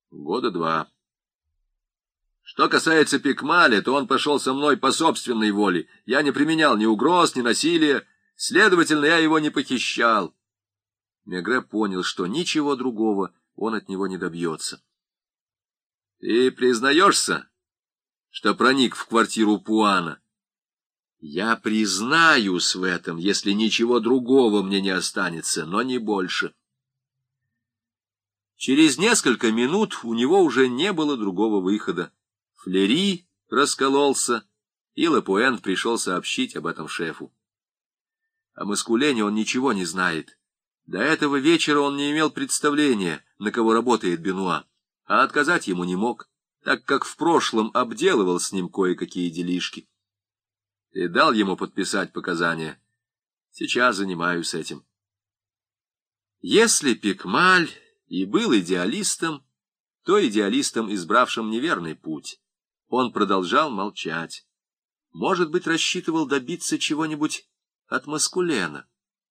Года 2. Что касается Пикмаля, то он пошел со мной по собственной воле. Я не применял ни угроз, ни насилия, следовательно, я его не похищал. Мегре понял, что ничего другого он от него не добьется. — Ты признаешься, что проник в квартиру Пуана? — Я признаюсь в этом, если ничего другого мне не останется, но не больше. Через несколько минут у него уже не было другого выхода. Флери раскололся, и Лапуэн пришел сообщить об этом шефу. О Маскулене он ничего не знает. До этого вечера он не имел представления, на кого работает Бенуа, а отказать ему не мог, так как в прошлом обделывал с ним кое-какие делишки. Ты дал ему подписать показания? Сейчас занимаюсь этим. Если Пикмаль и был идеалистом, то идеалистом, избравшим неверный путь. Он продолжал молчать. Может быть, рассчитывал добиться чего-нибудь от Маскулена.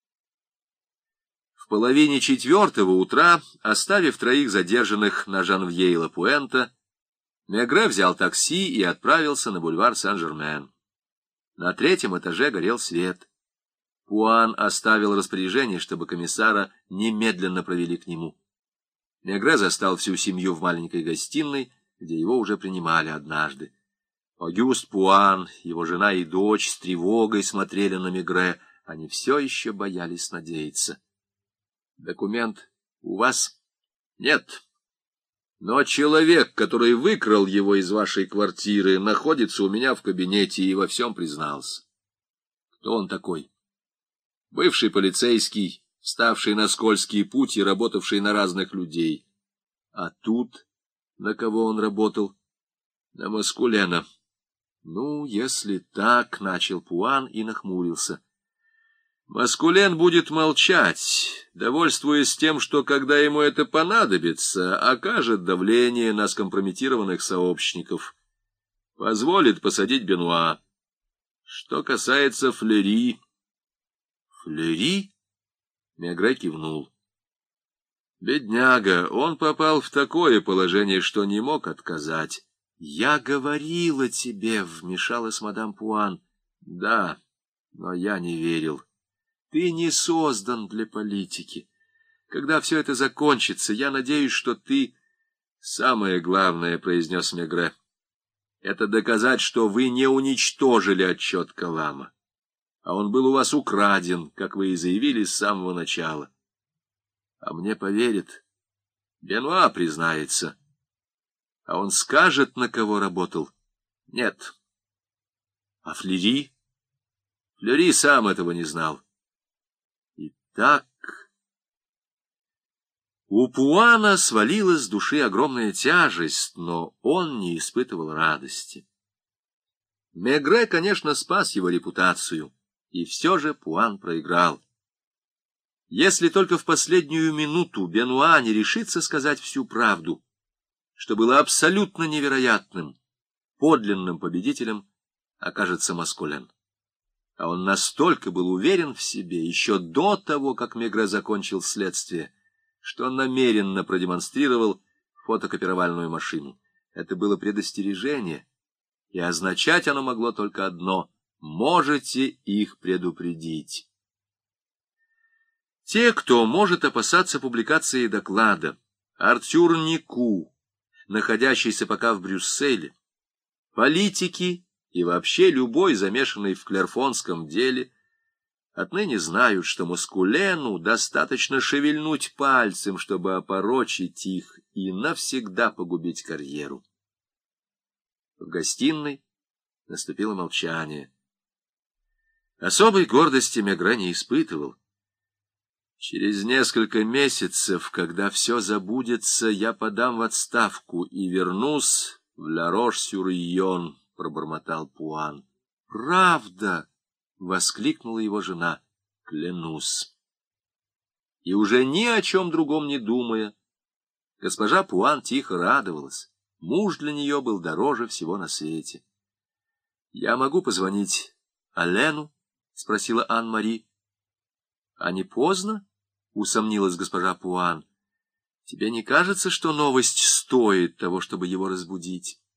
В половине 4 утра, оставив 3 задержанных на Жанвье и Лапуэнта, Мегре взял такси и отправился на бульвар Сен-Жермен. На 3-м этаже горел свет. Пуан оставил распоряжение, чтобы комиссара немедленно провели к нему. Мегре застал всю семью в маленькой гостиной, где его уже принимали однажды. Огюст Пуан, его жена и дочь с тревогой смотрели на Мегре. Они все еще боялись надеяться. — Документ у вас? — Нет. Но человек, который выкрал его из вашей квартиры, находится у меня в кабинете и во всем признался. — Кто он такой? — Бывший полицейский, ставший на скользкий путь и работавший на разных людей. А тут на кого он работал? На Маскулена. Ну, если так, — начал Пуан и нахмурился. Маскулен будет молчать, довольствуясь тем, что, когда ему это понадобится, окажет давление на скомпрометированных сообщников. Позволит посадить Бенуа. Что касается Флери... Флери? Мегре кивнул. Бедняга, он попал в такое положение, что не мог отказать. — Я говорила тебе, — вмешалась мадам Пуан. — Да, но я не верил. Ты не создан для политики. Когда все это закончится, я надеюсь, что ты... — Самое главное, — произнес Мегре, — это доказать, что вы не уничтожили отчет Калама. А он был у вас украден, как вы и заявили с самого начала. А мне поверят. Бенуа признается. А он скажет, на кого работал? Нет. А Флери? Флери сам этого не знал. Итак, у Пуана свалилась с души огромная тяжесть, но он не испытывал радости. Мегре, конечно, спас его репутацию, и все же Пуан проиграл. Если только в последнюю минуту Бенуа не решится сказать всю правду, что было абсолютно невероятным, подлинным победителем окажется Маскулен. А он настолько был уверен в себе еще до того, как Мегре закончил следствие, что он намеренно продемонстрировал фотокопировальную машину. Это было предостережение, и означать оно могло только одно — можете их предупредить. Те, кто может опасаться публикации доклада, Артюр Нику, находящийся пока в Брюсселе, политики и вообще любой замешанный в клерфонском деле, отныне знают, что Маскулену достаточно шевельнуть пальцем, чтобы опорочить их и навсегда погубить карьеру. В гостиной наступило молчание. Особой гордости Мегре не испытывал. Через несколько месяцев, когда все забудется, я подам в отставку и вернусь в Ла-Рош-сюр-Йон, — пробормотал Пуан. — Правда! — воскликнула его жена. — Клянусь. И уже ни о чем другом не думая, госпожа Пуан тихо радовалась. Муж для нее был дороже всего на свете. — Я могу позвонить Алену? — спросила Ан-Мари. — А не поздно? — усомнилась госпожа Пуан. Тебе не кажется, что новость стоит того, чтобы его разбудить?